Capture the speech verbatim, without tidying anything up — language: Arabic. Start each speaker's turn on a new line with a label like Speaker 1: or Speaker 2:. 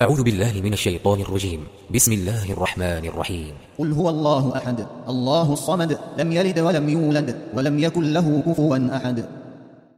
Speaker 1: أعوذ بالله من الشيطان الرجيم. بسم الله الرحمن الرحيم.
Speaker 2: قل هو الله أحد الله الصمد لم يلد ولم يولد ولم يكن له كفوا أحد.